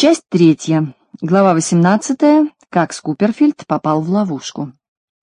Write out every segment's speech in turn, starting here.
Часть третья. Глава 18. Как Скуперфильд попал в ловушку.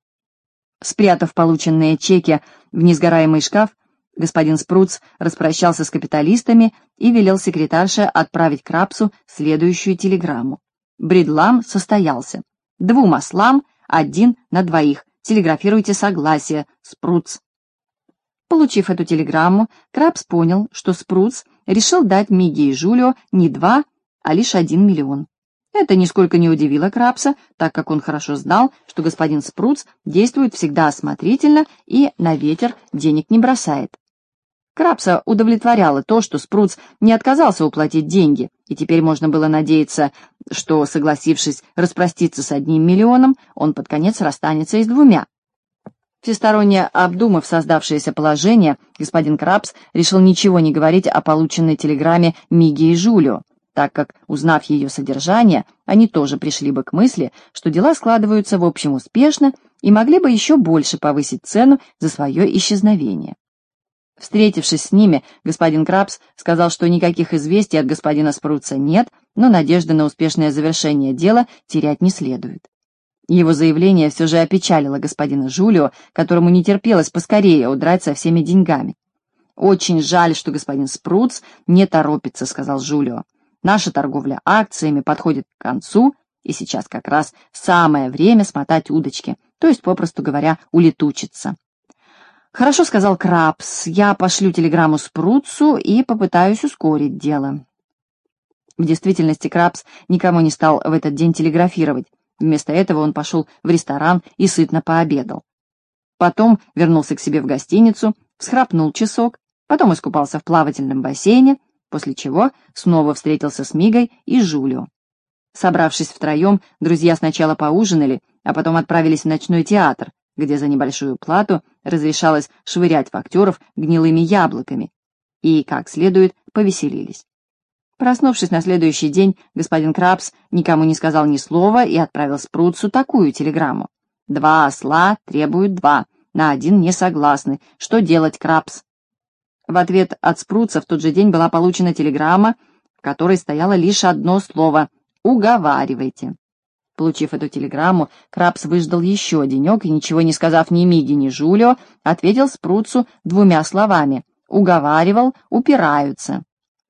Спрятав полученные чеки в несгораемый шкаф, господин Спруц распрощался с капиталистами и велел секретарше отправить Крабсу следующую телеграмму. Бридлам состоялся. 2 ослам, 1 на 2. Телеграфируйте согласие. Спруц. Получив эту телеграмму, Крабс понял, что Спруц решил дать Мигги и Жулио не 2, а лишь 1 миллион. Это нисколько не удивило Крабса, так как он хорошо знал, что господин Спруц действует всегда осмотрительно и на ветер денег не бросает. Крабса удовлетворяло то, что Спруц не отказался уплатить деньги, и теперь можно было надеяться, что, согласившись распроститься с 1 миллионом, он под конец расстанется и с 2. Всесторонне обдумав создавшееся положение, господин Крабс решил ничего не говорить о полученной телеграмме Мигги и Жулио, так как, узнав ее содержание, они тоже пришли бы к мысли, что дела складываются в общем успешно и могли бы еще больше повысить цену за свое исчезновение. Встретившись с ними, господин Крабс сказал, что никаких известий от господина Спруца нет, но надежды на успешное завершение дела терять не следует. Его заявление все же опечалило господина Жулио, которому не терпелось поскорее удрать со всеми деньгами. «Очень жаль, что господин Спруц не торопится», — сказал Жулио. «Наша торговля акциями подходит к концу, и сейчас как раз самое время смотать удочки, то есть, попросту говоря, улетучиться». «Хорошо», — сказал Крабс, — «я пошлю телеграмму Спруцу и попытаюсь ускорить дело». В действительности Крабс никому не стал в этот день телеграфировать. Вместо этого он пошел в ресторан и сытно пообедал. Потом вернулся к себе в гостиницу, всхрапнул часок, потом искупался в плавательном бассейне, после чего снова встретился с Мигой и Жулио. Собравшись втроем, друзья сначала поужинали, а потом отправились в ночной театр, где за небольшую плату разрешалось швырять в актеров гнилыми яблоками, и, как следует, повеселились. Проснувшись на следующий день, господин Крабс никому не сказал ни слова и отправил Спруцу такую телеграмму. 2 осла требуют 2, на 1 не согласны. Что делать, Крабс? В ответ от Спруца в тот же день была получена телеграмма, в которой стояло лишь одно слово «Уговаривайте». Получив эту телеграмму, Крабс выждал еще денек и, ничего не сказав ни Миге, ни Жулио, ответил Спруцу 2 словами «Уговаривал, упираются».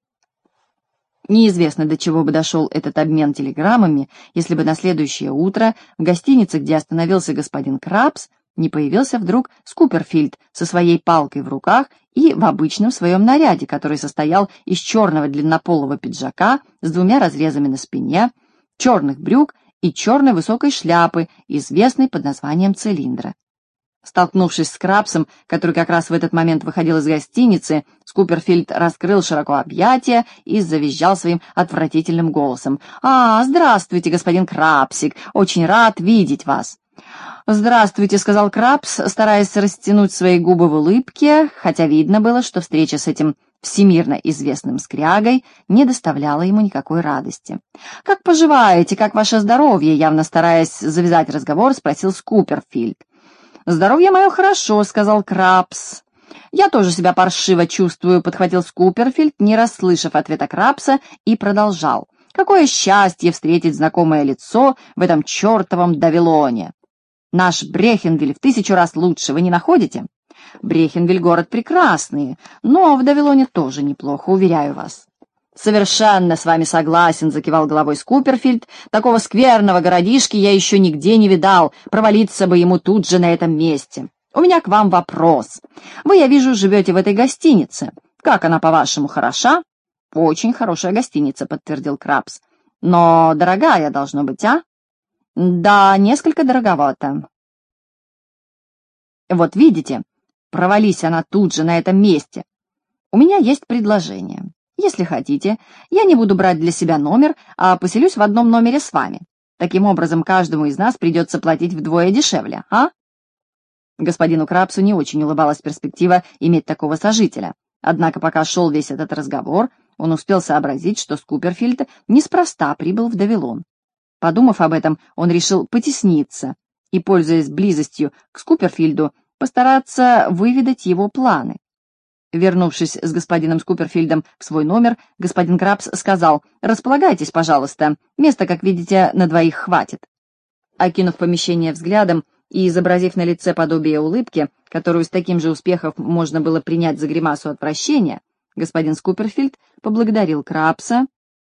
Неизвестно, до чего бы дошел этот обмен телеграммами, если бы на следующее утро в гостинице, где остановился господин Крабс, не появился вдруг Скуперфильд со своей палкой в руках и в обычном своем наряде, который состоял из черного длиннополого пиджака с 2 разрезами на спине, черных брюк и черной высокой шляпы, известной под названием цилиндра. Столкнувшись с Крабсом, который как раз в этот момент выходил из гостиницы, Скуперфильд раскрыл широко объятия и завизжал своим отвратительным голосом. Здравствуйте, господин Крабсик, очень рад видеть вас». «Здравствуйте», — сказал Крабс, стараясь растянуть свои губы в улыбке, хотя видно было, что встреча с этим всемирно известным скрягой не доставляла ему никакой радости. «Как поживаете, как ваше здоровье?» — явно стараясь завязать разговор, спросил Скуперфильд. «Здоровье мое хорошо», — сказал Крабс. «Я тоже себя паршиво чувствую», — подхватил Скуперфильд, не расслышав ответа Крабса, и продолжал. «Какое счастье встретить знакомое лицо в этом чертовом Давилоне! Наш Брехенвиль в 1000 раз лучше, вы не находите? Брехенвиль — город прекрасный, но в Давилоне тоже неплохо, уверяю вас». «Совершенно с вами согласен», — закивал головой Скуперфильд. «Такого скверного городишки я еще нигде не видал, провалиться бы ему тут же на этом месте. У меня к вам вопрос. Вы, я вижу, живете в этой гостинице. Как она, по-вашему, хороша?» «Очень хорошая гостиница», — подтвердил Крабс. «Но дорогая должно быть, а?» «Да, несколько дороговато». «Вот видите, провались она тут же на этом месте. У меня есть предложение. Если хотите, я не буду брать для себя номер, а поселюсь в одном номере с вами. Таким образом, каждому из нас придется платить вдвое дешевле, а?» Господину Крабсу не очень улыбалась перспектива иметь такого сожителя. Однако, пока шел весь этот разговор, он успел сообразить, что Скуперфильд неспроста прибыл в Давилон. Подумав об этом, он решил потесниться и, пользуясь близостью к Скуперфильду, постараться выведать его планы. Вернувшись с господином Скуперфильдом в свой номер, господин Крабс сказал: «Располагайтесь, пожалуйста, места, как видите, на двоих хватит». Окинув помещение взглядом и изобразив на лице подобие улыбки, которую с таким же успехом можно было принять за гримасу отвращения, господин Скуперфильд поблагодарил Крабса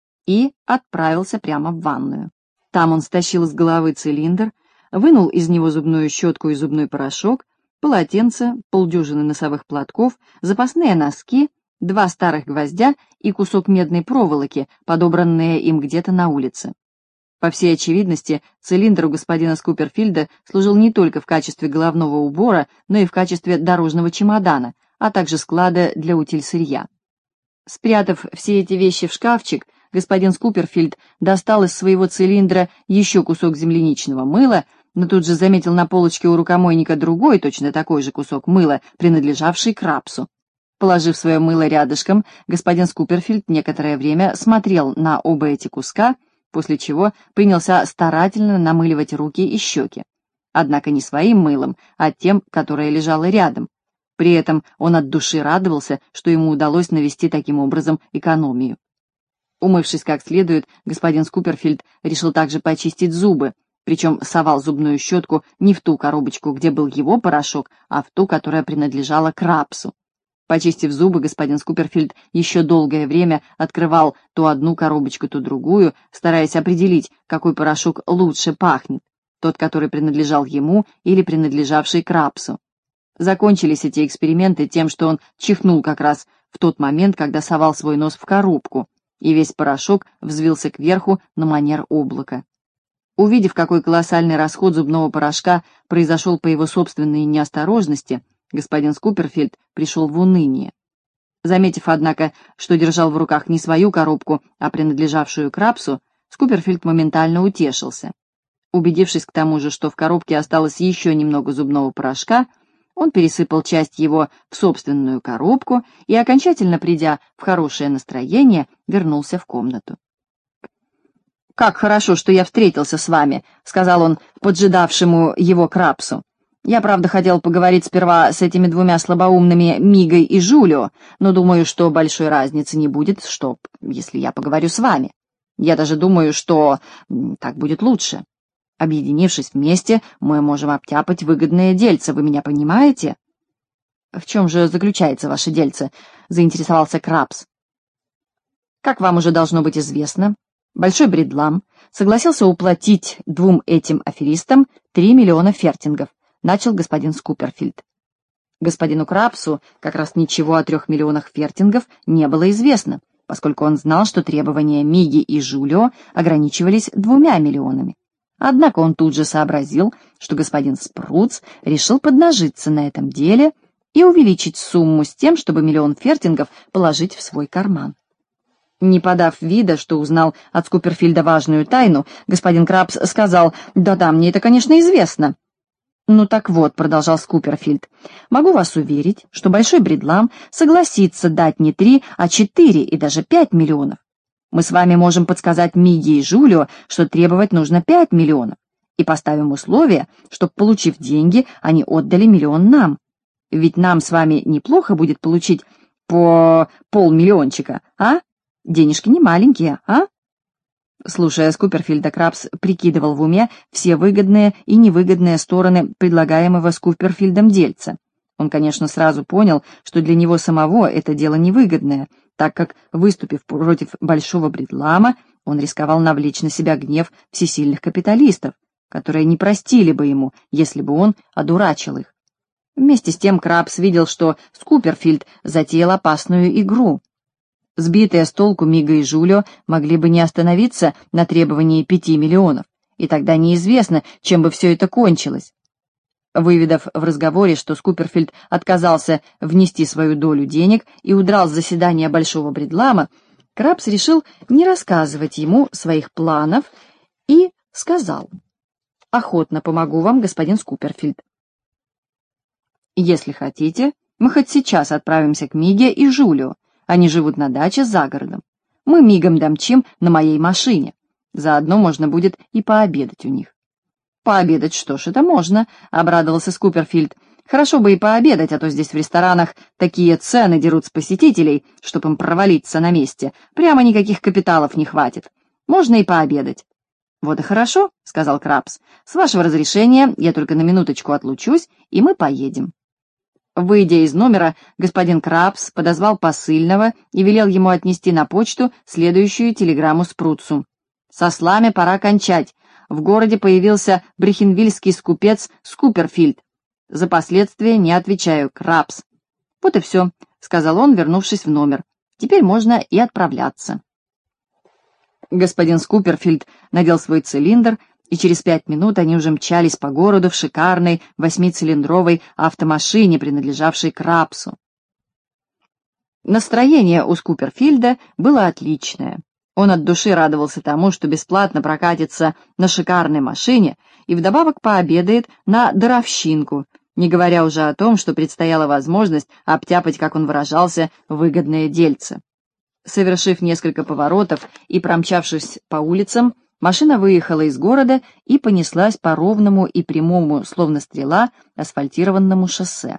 и отправился прямо в ванную. Там он стащил с головы цилиндр, вынул из него зубную щетку и зубной порошок, полотенце, полдюжины носовых платков, запасные носки, 2 старых гвоздя и кусок медной проволоки, подобранные им где-то на улице. По всей очевидности, цилиндр у господина Скуперфильда служил не только в качестве головного убора, но и в качестве дорожного чемодана, а также склада для утиль-сырья. Спрятав все эти вещи в шкафчик, господин Скуперфильд достал из своего цилиндра еще кусок земляничного мыла, но тут же заметил на полочке у рукомойника другой, точно такой же кусок мыла, принадлежавший Крабсу. Положив свое мыло рядышком, господин Скуперфильд некоторое время смотрел на оба эти куска, после чего принялся старательно намыливать руки и щеки. Однако не своим мылом, а тем, которое лежало рядом. При этом он от души радовался, что ему удалось навести таким образом экономию. Умывшись как следует, господин Скуперфильд решил также почистить зубы, причем совал зубную щетку не в ту коробочку, где был его порошок, а в ту, которая принадлежала Крабсу. Почистив зубы, господин Скуперфильд еще долгое время открывал то одну коробочку, то другую, стараясь определить, какой порошок лучше пахнет, тот, который принадлежал ему или принадлежавший Крабсу. Закончились эти эксперименты тем, что он чихнул как раз в тот момент, когда совал свой нос в коробку, и весь порошок взвился кверху на манер облака. Увидев, какой колоссальный расход зубного порошка произошел по его собственной неосторожности, господин Скуперфильд пришел в уныние. Заметив, однако, что держал в руках не свою коробку, а принадлежавшую Крабсу, Скуперфильд моментально утешился. Убедившись к тому же, что в коробке осталось еще немного зубного порошка, он пересыпал часть его в собственную коробку и, окончательно придя в хорошее настроение, вернулся в комнату. «Как хорошо, что я встретился с вами», — сказал он поджидавшему его Крабсу. «Я, правда, хотел поговорить сперва с этими двумя слабоумными Мигой и Жулио, но думаю, что большой разницы не будет, если я поговорю с вами. Я даже думаю, что так будет лучше. Объединившись вместе, мы можем обтяпать выгодное дельце, вы меня понимаете?» «В чем же заключается ваше дельце?» — заинтересовался Крабс. «Как вам уже должно быть известно, Большой Бредлам согласился уплатить 2 этим аферистам 3 миллиона фертингов», — начал господин Скуперфильд. Господину Крабсу как раз ничего о 3 миллионах фертингов не было известно, поскольку он знал, что требования Миги и Жулио ограничивались 2 миллионами. Однако он тут же сообразил, что господин Спруц решил поднажиться на этом деле и увеличить сумму с тем, чтобы 1 миллион фертингов положить в свой карман. Не подав вида, что узнал от Скуперфильда важную тайну, господин Крабс сказал: «Да-да, мне это, конечно, известно». «Ну так вот», — продолжал Скуперфильд, — «могу вас уверить, что Большой Бредлам согласится дать не 3, а 4 и даже 5 миллионов. Мы с вами можем подсказать Миге и Жулио, что требовать нужно 5 миллионов, и поставим условие, чтобы, получив деньги, они отдали 1 миллион нам. Ведь нам с вами неплохо будет получить по полмиллиончика, а? Денежки не маленькие, а?» Слушая Скуперфильда, Крабс прикидывал в уме все выгодные и невыгодные стороны предлагаемого Скуперфильдом дельца. Он, конечно, сразу понял, что для него самого это дело невыгодное, так как, выступив против Большого Бредлама, он рисковал навлечь на себя гнев всесильных капиталистов, которые не простили бы ему, если бы он одурачил их. Вместе с тем Крабс видел, что Скуперфильд затеял опасную игру. Сбитые с толку Мига и Жулио могли бы не остановиться на требовании 5 миллионов, и тогда неизвестно, чем бы все это кончилось. Выведав в разговоре, что Скуперфильд отказался внести свою долю денег и удрал с заседания Большого Бредлама, Крабс решил не рассказывать ему своих планов и сказал: «Охотно помогу вам, господин Скуперфильд. Если хотите, мы хоть сейчас отправимся к Миге и Жулио. Они живут на даче за городом. Мы мигом домчим на моей машине. Заодно можно будет и пообедать у них». «Пообедать, что ж, это можно», — обрадовался Скуперфильд. Хорошо бы и пообедать, а то здесь в ресторанах такие цены дерут с посетителей, чтоб им провалиться на месте. Прямо никаких капиталов не хватит. Можно и пообедать». «Вот и хорошо», — сказал Крабс. «С вашего разрешения я только на минуточку отлучусь, и мы поедем». Выйдя из номера, господин Крабс подозвал посыльного и велел ему отнести на почту следующую телеграмму Спруцу. «Со слами пора кончать. В городе появился брехенвильский скупец Скуперфильд. За последствия не отвечаю, Крабс». «Вот и все», — сказал он, вернувшись в номер. «Теперь можно и отправляться». Господин Скуперфильд надел свой цилиндр, и через 5 минут они уже мчались по городу в шикарной 8-цилиндровой автомашине, принадлежавшей Крабсу. Настроение у Скуперфильда было отличное. Он от души радовался тому, что бесплатно прокатится на шикарной машине и вдобавок пообедает на даровщинку, не говоря уже о том, что предстояла возможность обтяпать, как он выражался, выгодное дельце. Совершив несколько поворотов и промчавшись по улицам, машина выехала из города и понеслась по ровному и прямому, словно стрела, асфальтированному шоссе.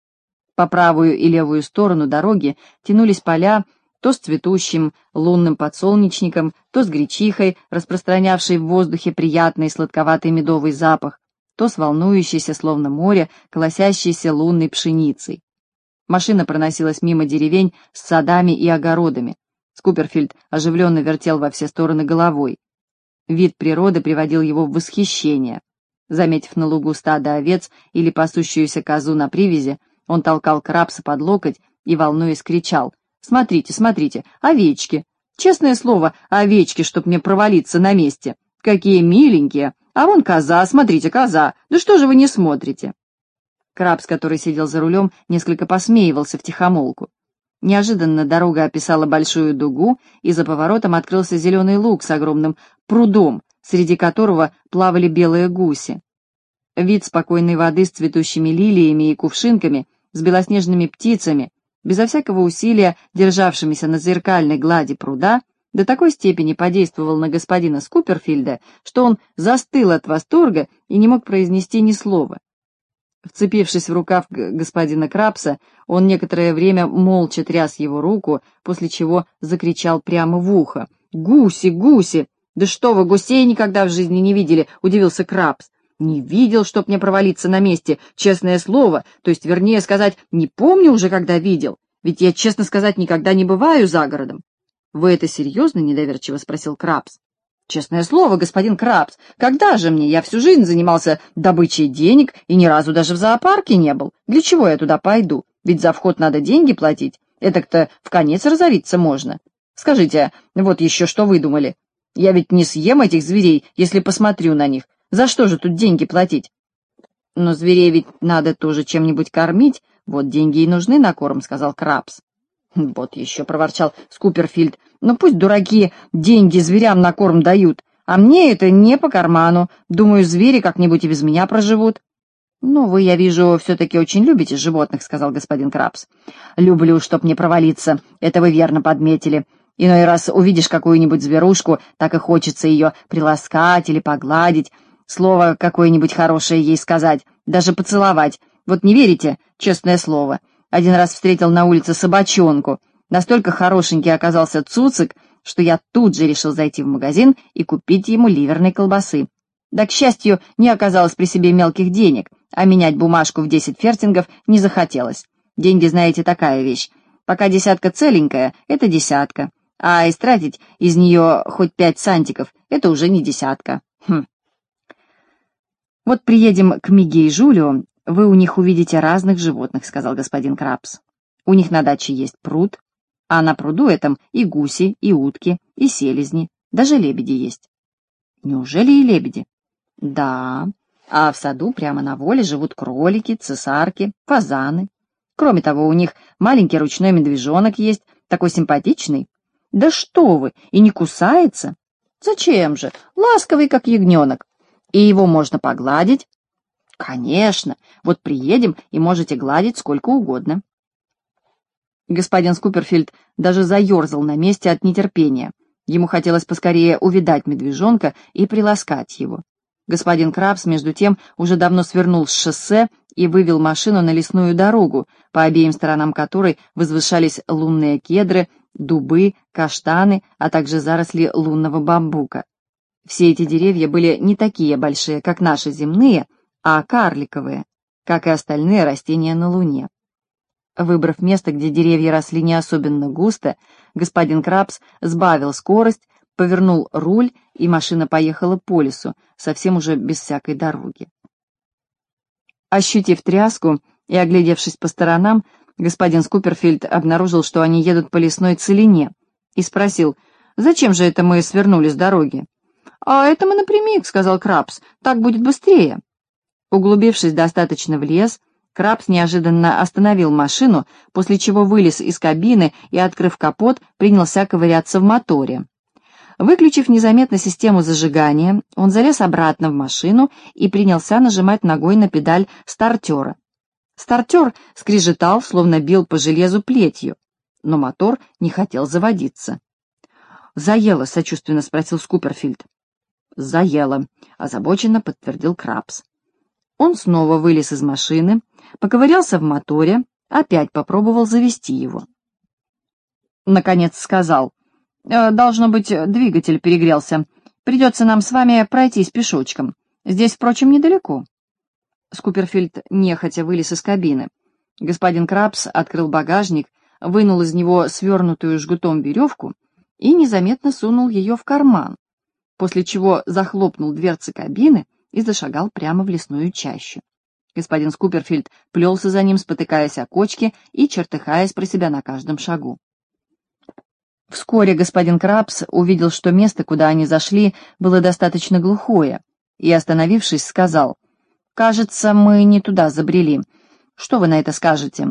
По правую и левую сторону дороги тянулись поля, то с цветущим лунным подсолнечником, то с гречихой, распространявшей в воздухе приятный сладковатый медовый запах, то с волнующейся, словно море, колосящейся лунной пшеницей. Машина проносилась мимо деревень с садами и огородами. Скуперфильд оживленно вертел во все стороны головой. Вид природы приводил его в восхищение. Заметив на лугу стадо овец или пасущуюся козу на привязи, он толкал Крабса под локоть и, волнуясь, кричал: «Смотрите, смотрите, овечки! Честное слово, овечки, чтоб мне провалиться на месте! Какие миленькие! А вон коза, смотрите, коза! Да что же вы не смотрите?» Крабс, который сидел за рулем, несколько посмеивался втихомолку. Неожиданно дорога описала большую дугу, и за поворотом открылся зеленый луг с огромным прудом, среди которого плавали белые гуси. Вид спокойной воды с цветущими лилиями и кувшинками, с белоснежными птицами, безо всякого усилия державшимися на зеркальной глади пруда, до такой степени подействовал на господина Скуперфильда, что он застыл от восторга и не мог произнести ни слова. Вцепившись в рукав господина Крабса, он некоторое время молча тряс его руку, после чего закричал прямо в ухо: «Гуси, гуси! Да что вы, гусей никогда в жизни не видели!» — удивился Крабс. «Не видел, чтоб мне провалиться на месте, честное слово, то есть, вернее сказать, не помню уже, когда видел, ведь я, честно сказать, никогда не бываю за городом». «Вы это серьезно?» — недоверчиво спросил Крабс. «Честное слово, господин Крабс, когда же мне? Я всю жизнь занимался добычей денег и ни разу даже в зоопарке не был. Для чего я туда пойду? Ведь за вход надо деньги платить. Этак-то вконец разориться можно. Скажите, вот еще что вы думали? Я ведь не съем этих зверей, если посмотрю на них. За что же тут деньги платить?» «Но зверей ведь надо тоже чем-нибудь кормить. Вот деньги и нужны на корм», — сказал Крабс. «Вот еще», — проворчал Скуперфильд, — «ну пусть дураки деньги зверям на корм дают, а мне это не по карману. Думаю, звери как-нибудь и без меня проживут». «Ну, вы, я вижу, все-таки очень любите животных», — сказал господин Крабс. «Люблю, чтоб не провалиться, это вы верно подметили. Иной раз увидишь какую-нибудь зверушку, так и хочется ее приласкать или погладить, слово какое-нибудь хорошее ей сказать, даже поцеловать. Вот не верите, честное слово. Один раз встретил на улице собачонку. Настолько хорошенький оказался цуцик, что я тут же решил зайти в магазин и купить ему ливерной колбасы. Да, к счастью, не оказалось при себе мелких денег, а менять бумажку в 10 фертингов не захотелось. Деньги, знаете, такая вещь. Пока десятка целенькая — это десятка, а истратить из нее хоть 5 сантиков — это уже не десятка. «Вот приедем к Миге и Жулио, вы у них увидите разных животных», — сказал господин Крабс. «У них на даче есть пруд, а на пруду этом и гуси, и утки, и селезни, даже лебеди есть». «Неужели и лебеди?» «Да, а в саду прямо на воле живут кролики, цесарки, фазаны. Кроме того, у них маленький ручной медвежонок есть, такой симпатичный. Да что вы, и не кусается? Зачем же? Ласковый, как ягненок. И его можно погладить». «Конечно, вот приедем, и можете гладить сколько угодно». Господин Скуперфильд даже заерзал на месте от нетерпения. Ему хотелось поскорее увидать медвежонка и приласкать его. Господин Крабс, между тем, уже давно свернул с шоссе и вывел машину на лесную дорогу, по обеим сторонам которой возвышались лунные кедры, дубы, каштаны, а также заросли лунного бамбука. Все эти деревья были не такие большие, как наши земные, а карликовые, как и остальные растения на Луне. Выбрав место, где деревья росли не особенно густо, господин Крабс сбавил скорость, повернул руль, и машина поехала по лесу, совсем уже без всякой дороги. Ощутив тряску и оглядевшись по сторонам, господин Скуперфильд обнаружил, что они едут по лесной целине, и спросил: «Зачем же это мы свернули с дороги?» «А это мы напрямик», — сказал Крабс, — «так будет быстрее». Углубившись достаточно в лес, Крабс неожиданно остановил машину, после чего вылез из кабины и, открыв капот, принялся ковыряться в моторе. Выключив незаметно систему зажигания, он залез обратно в машину и принялся нажимать ногой на педаль стартера. Стартер скрежетал, словно бил по железу плетью, но мотор не хотел заводиться. «Заело?» — сочувственно спросил Скуперфильд. «Заело», — озабоченно подтвердил Крабс. Он снова вылез из машины, поковырялся в моторе, опять попробовал завести его. Наконец сказал: «Должно быть, двигатель перегрелся. Придется нам с вами пройтись пешочком. Здесь, впрочем, недалеко». Скуперфильд нехотя вылез из кабины. Господин Крабс открыл багажник, вынул из него свернутую жгутом веревку и незаметно сунул ее в карман, после чего захлопнул дверцы кабины и зашагал прямо в лесную чащу. Господин Скуперфильд плелся за ним, спотыкаясь о кочки и чертыхаясь про себя на каждом шагу. Вскоре господин Крабс увидел, что место, куда они зашли, было достаточно глухое, и, остановившись, сказал: «Кажется, мы не туда забрели. Что вы на это скажете?»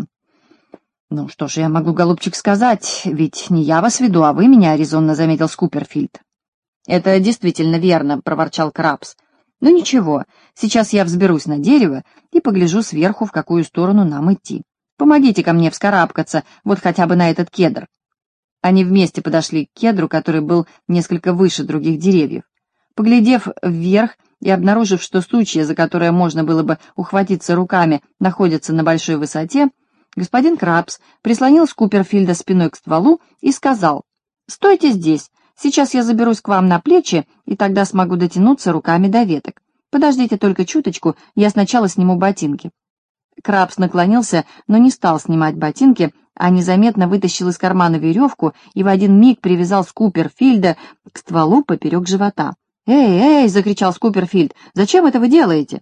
«Ну, что же я могу, голубчик, сказать? Ведь не я вас веду, а вы меня», — резонно заметил Скуперфильд. «Это действительно верно», — проворчал Крабс. «Ну ничего, сейчас я взберусь на дерево и погляжу сверху, в какую сторону нам идти. Помогите-ка мне вскарабкаться, вот хотя бы на этот кедр». Они вместе подошли к кедру, который был несколько выше других деревьев. Поглядев вверх и обнаружив, что сучья, за которые можно было бы ухватиться руками, находятся на большой высоте, господин Крабс прислонил Скуперфильда спиной к стволу и сказал: «Стойте здесь. Сейчас я заберусь к вам на плечи, и тогда смогу дотянуться руками до веток. Подождите только чуточку, я сначала сниму ботинки». Крабс наклонился, но не стал снимать ботинки, а незаметно вытащил из кармана веревку и в один миг привязал Скуперфильда к стволу поперек живота. «Эй, эй!» — закричал Скуперфильд. «Зачем это вы делаете?»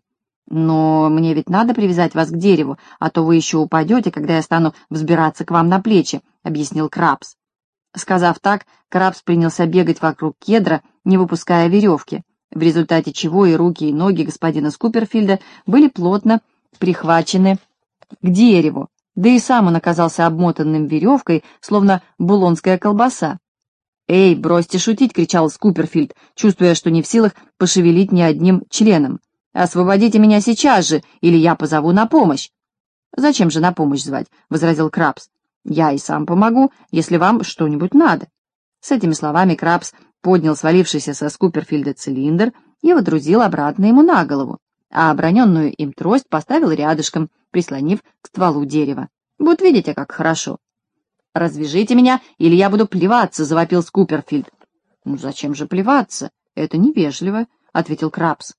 «Но мне ведь надо привязать вас к дереву, а то вы еще упадете, когда я стану взбираться к вам на плечи», — объяснил Крабс. Сказав так, Крабс принялся бегать вокруг кедра, не выпуская веревки, в результате чего и руки, и ноги господина Скуперфильда были плотно прихвачены к дереву, да и сам он оказался обмотанным веревкой, словно булонская колбаса. «Эй, бросьте шутить!» — кричал Скуперфильд, чувствуя, что не в силах пошевелить ни одним членом. «Освободите меня сейчас же, или я позову на помощь!» «Зачем же на помощь звать?» — возразил Крабс. «Я и сам помогу, если вам что-нибудь надо». С этими словами Крабс поднял свалившийся со Скуперфильда цилиндр и водрузил обратно ему на голову, а оброненную им трость поставил рядышком, прислонив к стволу дерева. «Вот видите, как хорошо». «Развяжите меня, или я буду плеваться», — завопил Скуперфильд. «Ну зачем же плеваться? Это невежливо», — ответил Крабс.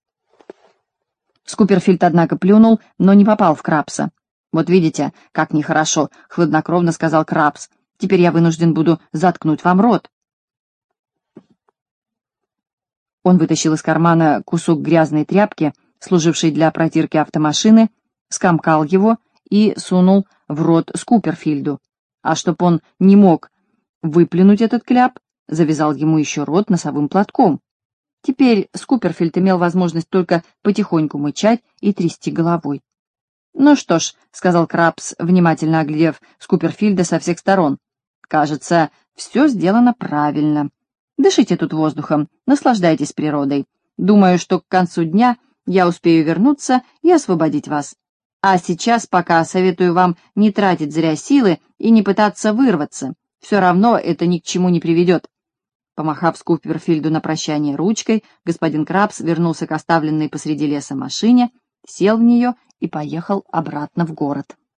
Скуперфильд, однако, плюнул, но не попал в Крабса. «Вот видите, как нехорошо», — хладнокровно сказал Крабс. «Теперь я вынужден буду заткнуть вам рот». Он вытащил из кармана кусок грязной тряпки, служившей для протирки автомашины, скомкал его и сунул в рот Скуперфильду. А чтоб он не мог выплюнуть этот кляп, завязал ему еще рот носовым платком. Теперь Скуперфильд имел возможность только потихоньку мычать и трясти головой. «Ну что ж», — сказал Крабс, внимательно оглядев Скуперфильда со всех сторон, — «кажется, все сделано правильно. Дышите тут воздухом, наслаждайтесь природой. Думаю, что к концу дня я успею вернуться и освободить вас. А сейчас пока советую вам не тратить зря силы и не пытаться вырваться. Все равно это ни к чему не приведет». Помахав Скуперфильду на прощание ручкой, господин Крабс вернулся к оставленной посреди леса машине, сел в нее и поехал обратно в город.